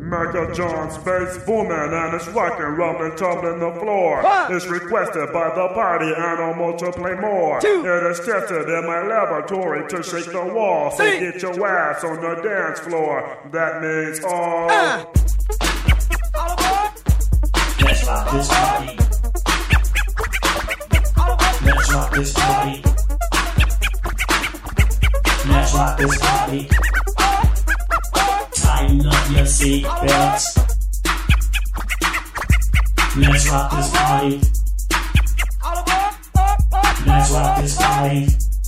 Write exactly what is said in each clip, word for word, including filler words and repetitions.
Mega John's bass booming and it's rocking, rumbling, tumbling the floor. One. It's requested by the party animal to play more. Two. It is tested in my laboratory to shake the wall. So Three. get your ass on the dance floor. That means all. Uh. All aboard. Let's rock this party. Let's rock this party. Let's rock this party. Tighten up your seatbelts. Let's rock this party. All aboard. Let's rock this party.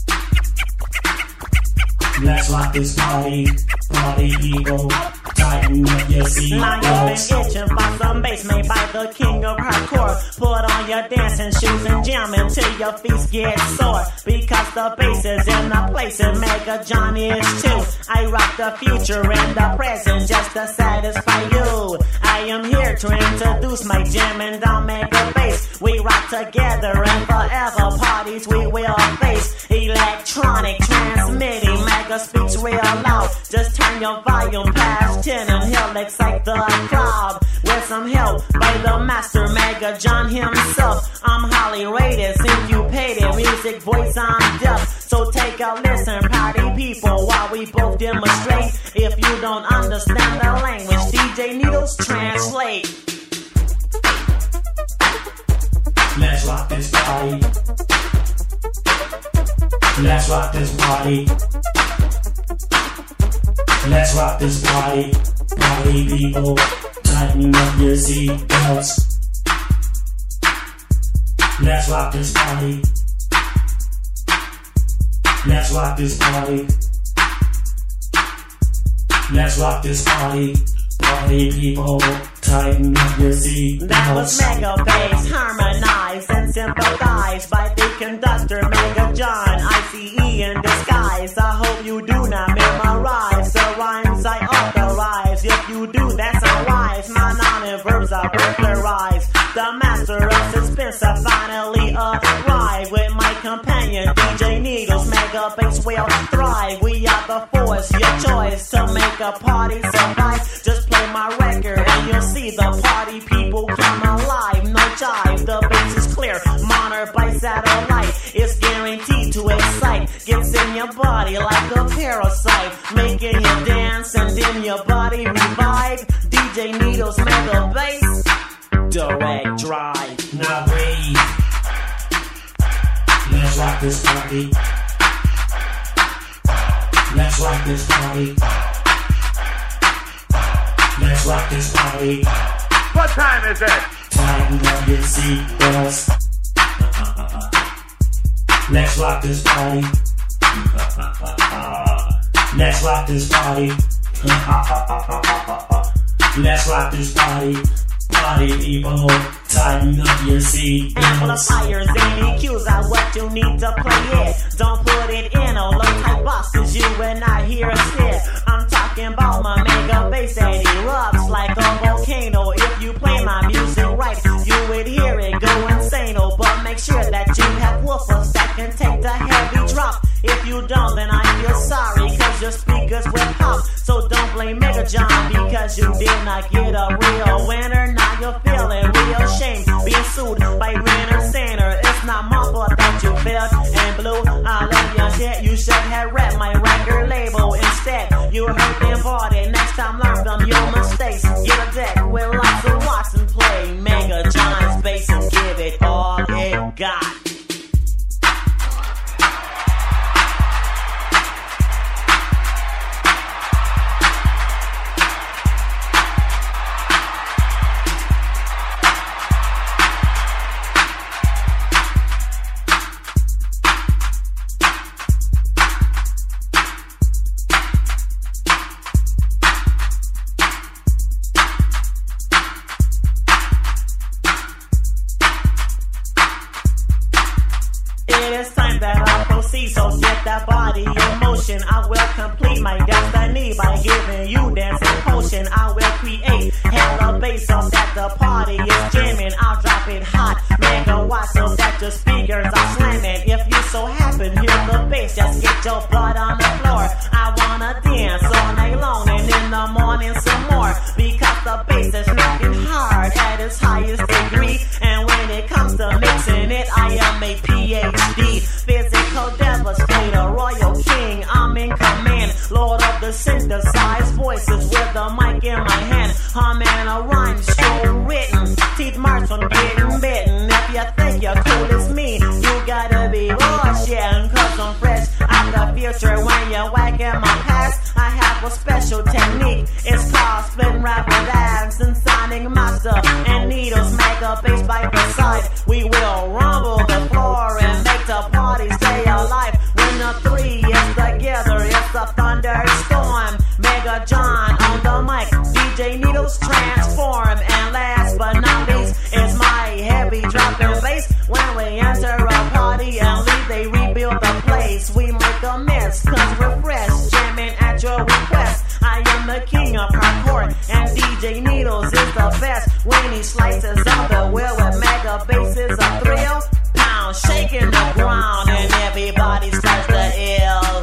Let's rock this party. Party people. Tighten up your Now seatbelts. you've been itching for some bass made by the king of hardcore. Put on your dancing shoes and jam until your feet get sore. Because the bass is in the place and Mega John is too. I rock the future and the present just to satisfy you. I am here to introduce my jam and I'll Mega Bass. We rock together and forever parties we will face. Electronic transmitting, Mega speaks real loud. Just turn your volume past ten and he'll excite the crowd. With some help by the master Mega John himself. I'm highly rated, syncopated, music voice I'm deaf. So take a listen, party people, while we both demonstrate. If you don't understand the language, D J Needles translate. Let's rock this party. Let's rock this party. Let's rock this party. Party people, tighten up your seatbelts. Let's rock this party. Let's rock this party. Let's rock this party. Party people, tighten up your seatbelts. That was Mega Bass, harmonized and sympathized by the conductor Mega John, I C E in disguise. I hope you do not memorize the rhymes I authorize. If you do, that's unwise. My noun and verbs are burglarized. The master of suspense I finally arrived with my companion D J Needles. Mega Bass will thrive. We are the force, your choice to make a party survive. Just play my record and you'll see the party people come alive. No jive, the bass is clear. Monitored by satellite, it's guaranteed to excite. Gets in your body like a parasite, making you dance and then your body revive. D J Needles, Mega Bass, direct drive. Now breathe. Let's rock this party. Let's rock this party. Let's rock this party. What time is it? Tighten up your seatbelts. Let's rock this party. Let's rock this party. Let's rock this party. Party people, tighten up your seatbelts. Amplifiers and E Qs are what you need to play it. Don't put it in a low-type box, cause you will not hear shit. I'm talking about my Mega Bass that erupts like a volcano. If you play my music right, you would hear it go insane. Oh, but make sure that you have woofers that can take the heavy drop. If you don't, then I feel sorry, cause your speakers will pop. So don't blame Mega John because you did not get a real winner. Now you're feeling real shame, being sued by Renner Center. It's not my fault that you failed and blew all of your shit. You should have read my record label instead. You heard them bought it. Next time learn from your mistakes. Get a deck with lots of watts and play Mega John's bass and give it all it got. synthesize voices with a mic in my hand, humming a rhyme so written, teeth marks from getting bitten. If you think you're cool as me, you gotta be bullshitting, cause I'm fresh out the future. When you're whacking my past, I have a special technique. It's called splitting rap with abs and sonic master and needles make a bass by the side. We will rumble the floor and make the party stay alive. When the three is together, it's a thunderstorm. Mega John on the mic, D J Needles transform. And last but not least is my heavy dropping bass. When we enter a party and leave, they rebuild the place. We make a mess, cause we're fresh, jamming at your request. I am the king of hardcore, and D J Needles is the best. When he slices up the wheel with mega bass is a thrill. Pound shaking the ground and everybody starts to ill.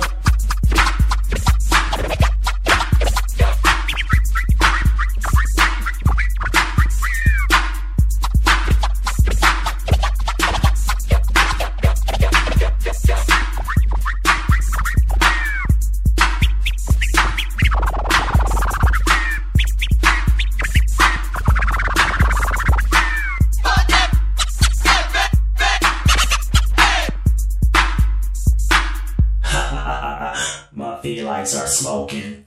My feet lights are smoking.